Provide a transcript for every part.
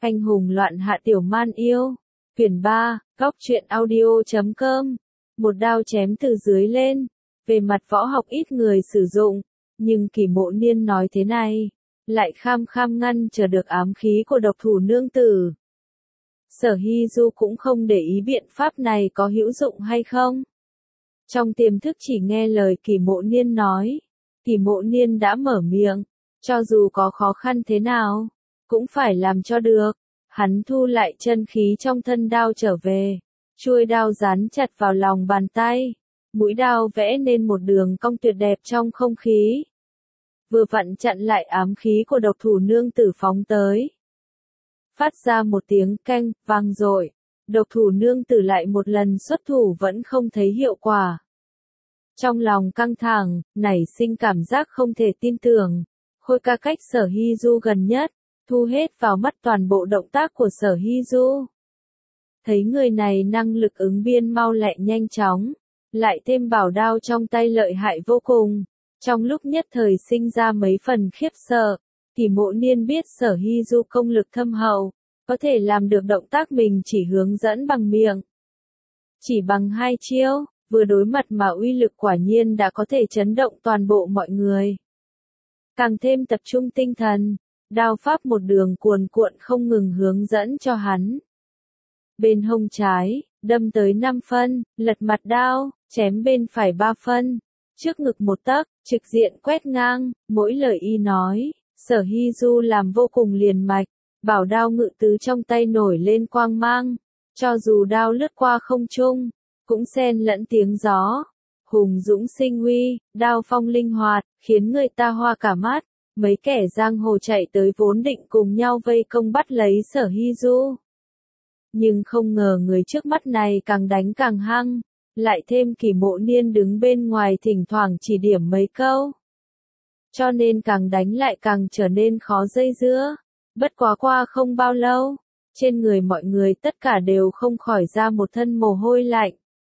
Anh hùng loạn hạ tiểu man yêu. Quyển 3, Góc truyện audio.com. Một đao chém từ dưới lên. Về mặt võ học ít người sử dụng, nhưng Kỳ Mộ Niên nói thế này, lại kham kham ngăn trở được ám khí của độc thủ nương tử. Sở Hy Du cũng không để ý biện pháp này có hữu dụng hay không. Trong tiềm thức chỉ nghe lời Kỳ Mộ Niên nói. Kỳ Mộ Niên đã mở miệng, cho dù có khó khăn thế nào, cũng phải làm cho được. Hắn thu lại chân khí trong thân đao trở về, chuôi đao dán chặt vào lòng bàn tay, mũi đao vẽ nên một đường cong tuyệt đẹp trong không khí. Vừa vặn chặn lại ám khí của độc thủ nương tử phóng tới. Phát ra một tiếng keng, vang dội, độc thủ nương tử lại một lần xuất thủ vẫn không thấy hiệu quả. Trong lòng căng thẳng, nảy sinh cảm giác không thể tin tưởng, Khôi Ca cách Sở Hy Du gần nhất, thu hết vào mắt toàn bộ động tác của Sở Hy Du. Thấy người này năng lực ứng biến mau lẹ nhanh chóng, lại thêm bảo đao trong tay lợi hại vô cùng, trong lúc nhất thời sinh ra mấy phần khiếp sợ. Kỳ Mộ Niên biết Sở Hy Du công lực thâm hậu, có thể làm được động tác mình chỉ hướng dẫn bằng miệng. Chỉ bằng 2 chiêu, vừa đối mặt mà uy lực quả nhiên đã có thể chấn động toàn bộ mọi người. Càng thêm tập trung tinh thần, đao pháp một đường cuồn cuộn không ngừng hướng dẫn cho hắn. Bên hông trái, đâm tới 5 phân, lật mặt đao, chém bên phải 3 phân, trước ngực 1 tấc, trực diện quét ngang, mỗi lời y nói, Sở Hy Du làm vô cùng liền mạch, bảo đao ngự tứ trong tay nổi lên quang mang, cho dù đao lướt qua không trung, cũng xen lẫn tiếng gió. Hùng dũng sinh uy, đao phong linh hoạt, khiến người ta hoa cả mắt. Mấy kẻ giang hồ chạy tới vốn định cùng nhau vây công bắt lấy Sở Hy Du. Nhưng không ngờ người trước mắt này càng đánh càng hăng, lại thêm Kỳ Mộ Niên đứng bên ngoài thỉnh thoảng chỉ điểm mấy câu. Cho nên càng đánh lại càng trở nên khó dây dưa. Bất quá qua không bao lâu, trên người mọi người tất cả đều không khỏi ra một thân mồ hôi lạnh.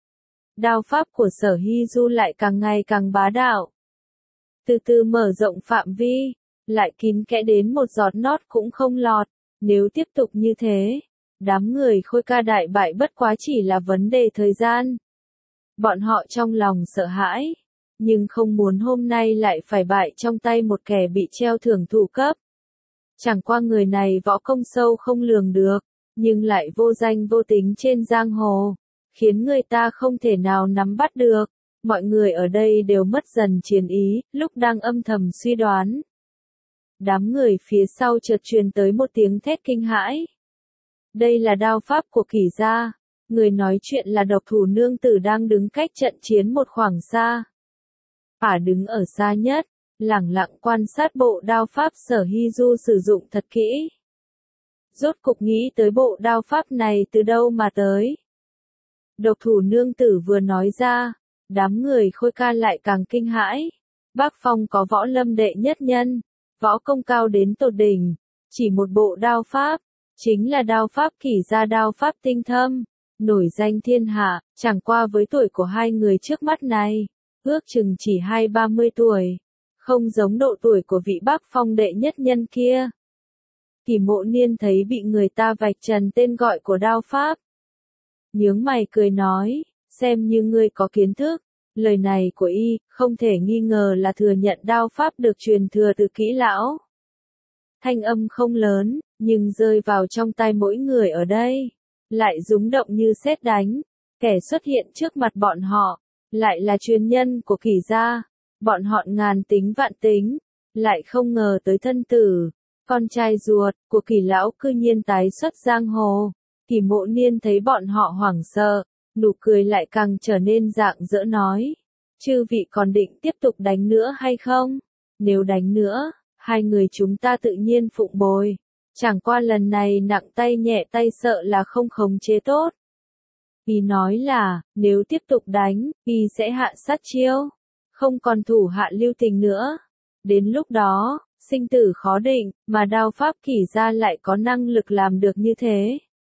Đao pháp của Sở Hy Du lại càng ngày càng bá đạo. Từ từ mở rộng phạm vi, lại kín kẽ đến một giọt nót cũng không lọt. Nếu tiếp tục như thế, đám người Khôi Ca đại bại bất quá chỉ là vấn đề thời gian. Bọn họ trong lòng sợ hãi, nhưng không muốn hôm nay lại phải bại trong tay một kẻ bị treo thưởng thủ cấp. Chẳng qua người này võ công sâu không lường được, nhưng lại vô danh vô tính trên giang hồ, khiến người ta không thể nào nắm bắt được. Mọi người ở đây đều mất dần chiến ý, lúc đang âm thầm suy đoán. Đám người phía sau chợt truyền tới một tiếng thét kinh hãi. Đây là đao pháp của Kỳ gia. Người nói chuyện là độc thủ nương tử đang đứng cách trận chiến một khoảng xa. Ả đứng ở xa nhất, lẳng lặng quan sát bộ đao pháp Sở Hy Du sử dụng thật kỹ. Rốt cục nghĩ tới bộ đao pháp này từ đâu mà tới. Độc thủ nương tử vừa nói ra, đám người Khôi Ca lại càng kinh hãi. Bác Phong có võ lâm đệ nhất nhân, võ công cao đến tột đỉnh, chỉ một bộ đao pháp, chính là đao pháp Kỳ gia, đao pháp tinh thâm, nổi danh thiên hạ. Chẳng qua với tuổi của hai người trước mắt này, ước chừng chỉ 20-30 tuổi, không giống độ tuổi của vị Bác Phong đệ nhất nhân kia. Kỳ Mộ Niên thấy bị người ta vạch trần tên gọi của đao pháp, nhướng mày cười nói, xem như ngươi có kiến thức. Lời này của y, không thể nghi ngờ là thừa nhận đao pháp được truyền thừa từ kỹ lão. Thanh âm không lớn, nhưng rơi vào trong tai mỗi người ở đây, lại rúng động như sét đánh. Kẻ xuất hiện trước mặt bọn họ, lại là truyền nhân của Kỳ gia. Bọn họ ngàn tính vạn tính, lại không ngờ tới thân tử, con trai ruột của Kỳ lão cư nhiên tái xuất giang hồ. Kỳ Mộ Niên thấy bọn họ hoảng sợ, nụ cười lại càng trở nên rạng rỡ nói. Chư vị còn định tiếp tục đánh nữa hay không? Nếu đánh nữa, hai người chúng ta tự nhiên phụng bồi. Chẳng qua lần này nặng tay nhẹ tay sợ là không khống chế tốt. Y nói là, nếu tiếp tục đánh, Y sẽ hạ sát chiêu. Không còn thủ hạ lưu tình nữa. Đến lúc đó, sinh tử khó định, mà đao pháp Kỳ gia lại có năng lực làm được như thế.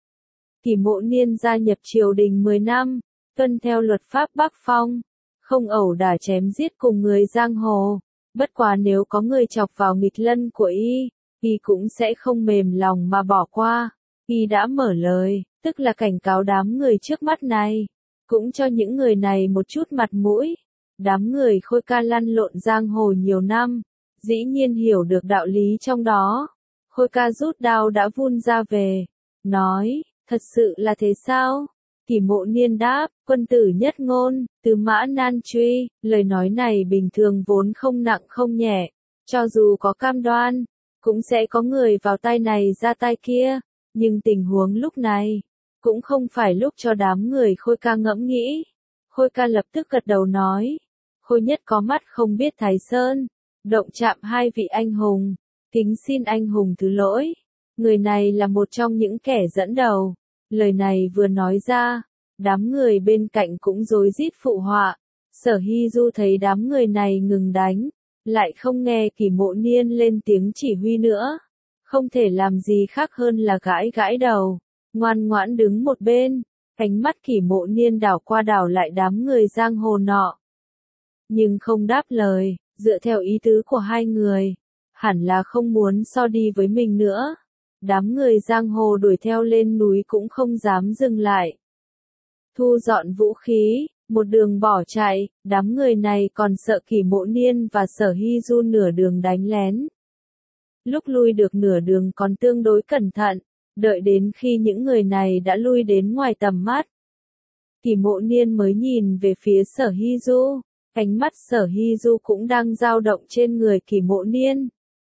Kỳ Mộ Niên gia nhập triều đình 10 năm, tuân theo luật pháp Bắc Phong, không ẩu đả chém giết cùng người giang hồ. Bất quá nếu có người chọc vào nghịch lân của y, y cũng sẽ không mềm lòng mà bỏ qua. Y đã mở lời, tức là cảnh cáo đám người trước mắt này, cũng cho những người này một chút mặt mũi. Đám người Khôi Ca lăn lộn giang hồ nhiều năm, dĩ nhiên hiểu được đạo lý trong đó. Khôi Ca rút đao đã vun ra về, nói, thật sự là thế sao? Kỷ Mộ Niên đáp, quân tử nhất ngôn, tứ mã nan truy, lời nói này bình thường vốn không nặng không nhẹ, cho dù có cam đoan, cũng sẽ có người vào tay này ra tay kia, nhưng tình huống lúc này, cũng không phải lúc cho đám người Khôi Ca ngẫm nghĩ. Khôi Ca lập tức gật đầu nói, Khôi Nhất có mắt không biết Thái Sơn, động chạm hai vị anh hùng, kính xin anh hùng thứ lỗi. Người này là một trong những kẻ dẫn đầu. Lời này vừa nói ra, đám người bên cạnh cũng rối rít phụ họa. Sở Hy Du thấy đám người này ngừng đánh, lại không nghe Kỷ Mộ Niên lên tiếng chỉ huy nữa. Không thể làm gì khác hơn là gãi gãi đầu, ngoan ngoãn đứng một bên, ánh mắt Kỷ Mộ Niên đảo qua đảo lại đám người giang hồ nọ. Nhưng không đáp lời, dựa theo ý tứ của hai người, hẳn là không muốn so đi với mình nữa. Đám người giang hồ đuổi theo lên núi cũng không dám dừng lại. Thu dọn vũ khí, một đường bỏ chạy, đám người này còn sợ Kỷ Mộ Niên và Sở Hy Du nửa đường đánh lén. Lúc lui được nửa đường còn tương đối cẩn thận, đợi đến khi những người này đã lui đến ngoài tầm mắt. Kỷ Mộ Niên mới nhìn về phía Sở Hy Du, ánh mắt Sở Hy Du cũng đang dao động trên người Kỷ Mộ Niên.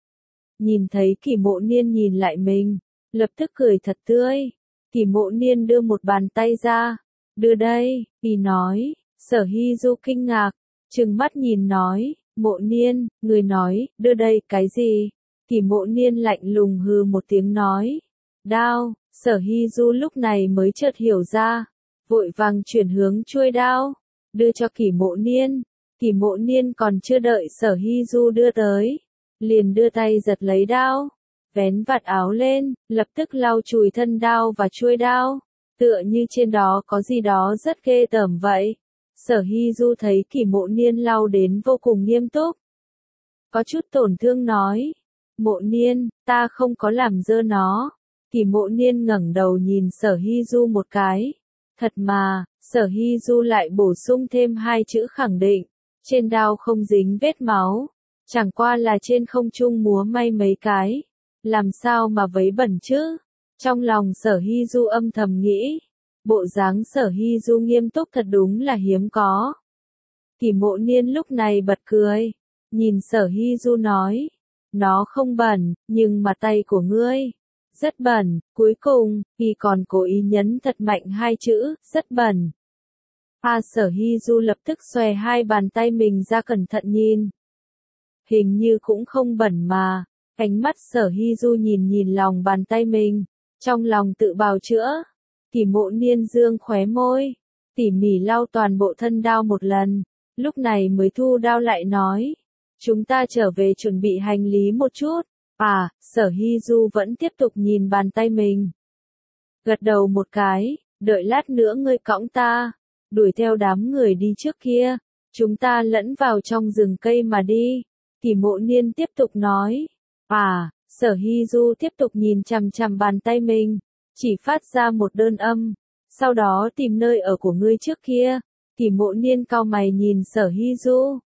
Nhìn thấy Kỷ Mộ Niên nhìn lại mình, lập tức cười thật tươi. Kỷ Mộ Niên đưa một bàn tay ra, đưa đây, y nói. Sở Hy Du kinh ngạc, trừng mắt nhìn nói, Mộ Niên, người nói, đưa đây cái gì? Kỷ Mộ Niên lạnh lùng hừ một tiếng nói, đao. Sở Hy Du lúc này mới chợt hiểu ra, vội vàng chuyển hướng chuôi đao, đưa cho Kỷ Mộ Niên. Kỷ Mộ Niên còn chưa đợi Sở Hy Du đưa tới, liền đưa tay giật lấy đao, vén vạt áo lên, lập tức lau chùi thân đao và chuôi đao, tựa như trên đó có gì đó rất ghê tởm vậy. Sở Hy Du thấy Kỷ Mộ Niên lau đến vô cùng nghiêm túc, có chút tổn thương nói, Mộ Niên, ta không có làm dơ nó. Kỷ Mộ Niên ngẩng đầu nhìn Sở Hy Du một cái, thật mà. Sở Hy Du lại bổ sung thêm hai chữ khẳng định, trên đao không dính vết máu, chẳng qua là trên không trung múa may mấy cái, làm sao mà vấy bẩn chứ? Trong lòng Sở Hy Du âm thầm nghĩ, bộ dáng Sở Hy Du nghiêm túc thật đúng là hiếm có. Kỷ Mộ Niên lúc này bật cười, nhìn Sở Hy Du nói, nó không bẩn, nhưng mà tay của ngươi rất bẩn. Cuối cùng, y còn cố ý nhấn thật mạnh hai chữ, rất bẩn. Sở Hy Du lập tức xòe hai bàn tay mình ra cẩn thận nhìn. Hình như cũng không bẩn mà. Ánh mắt Sở Hy Du nhìn nhìn lòng bàn tay mình, trong lòng tự bào chữa. Kỷ Mộ Niên dương khóe môi, tỉ mỉ lau toàn bộ thân đao một lần, lúc này mới thu đao lại nói, chúng ta trở về chuẩn bị hành lý một chút. Sở Hy Du vẫn tiếp tục nhìn bàn tay mình, gật đầu một cái, đợi lát nữa ngươi cõng ta, đuổi theo đám người đi trước kia, chúng ta lẫn vào trong rừng cây mà đi. Kỷ Mộ Niên tiếp tục nói, Sở Hy Du tiếp tục nhìn chằm chằm bàn tay mình, chỉ phát ra một đơn âm, sau đó tìm nơi ở của ngươi trước kia. Kỷ Mộ Niên cau mày nhìn Sở Hy Du,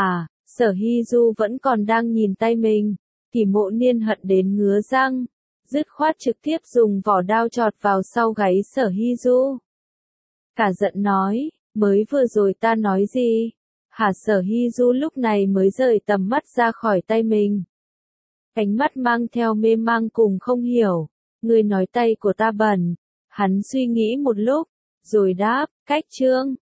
Sở Hy Du vẫn còn đang nhìn tay mình. Kỷ Mộ Niên hận đến ngứa răng, dứt khoát trực tiếp dùng vỏ đao chọt vào sau gáy Sở Hy Du. Cả giận nói, mới vừa rồi ta nói gì? Hả? Sở Hy Du lúc này mới rời tầm mắt ra khỏi tay mình. Ánh mắt mang theo mê mang cùng không hiểu, ngươi nói tay của ta bẩn. Hắn suy nghĩ một lúc, rồi đáp, cách trương.